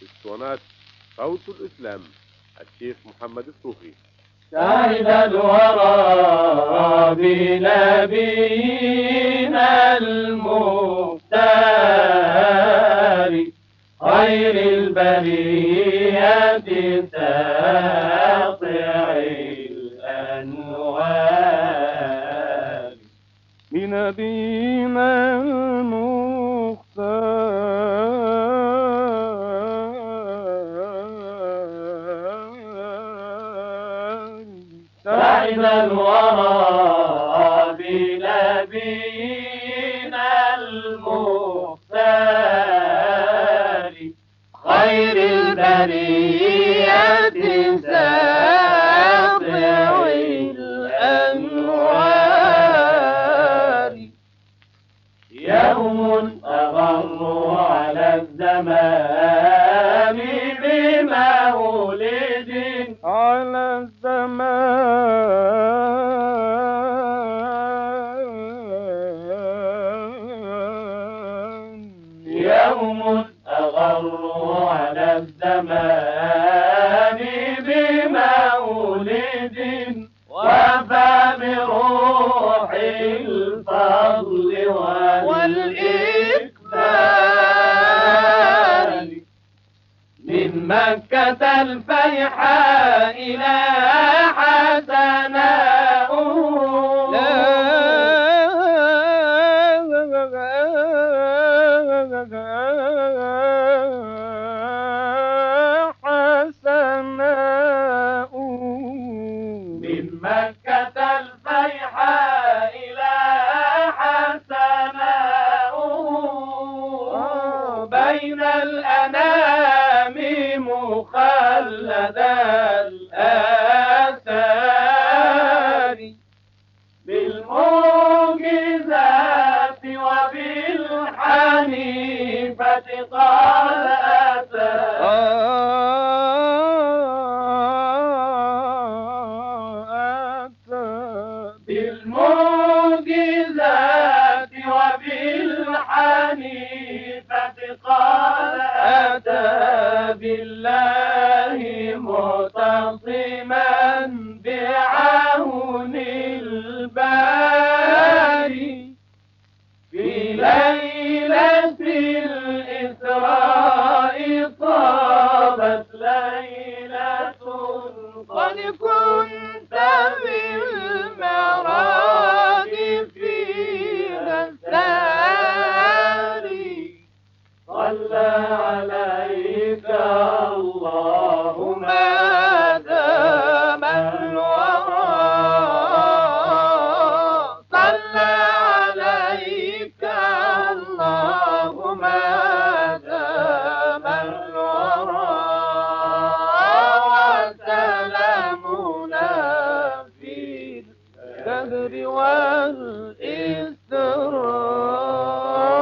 اسطوانات صوت الإسلام الشيخ محمد الصوفي. شهد الورى بنبينا المختار خير البرية ساطع الأنوار بنبينا سعد الورى بنبينا المختار خير البرية ساطع الأنوار يوم أغر على الزمان بمولد على الزمان يوم أغر على الزمان بمولد وفى بروح الفضل والإكبار من مكة الفيحاء إلى حسناء حسناء من مكة الفيحاء إلى حسناء بين الأنام مخلد الآثار بالمعجزات وبالحنيفة قد أتى بالمعجزات وبالحنيفة قد أتى بالله معتصما بعون الباري في ليلة الإسراء طابت ليلة قد كنت بالمعراج فيها الساري صلى عليك الله ما دام الورى صلى عليك الله ما دام الورى وسلامنا في الدهر والإسرار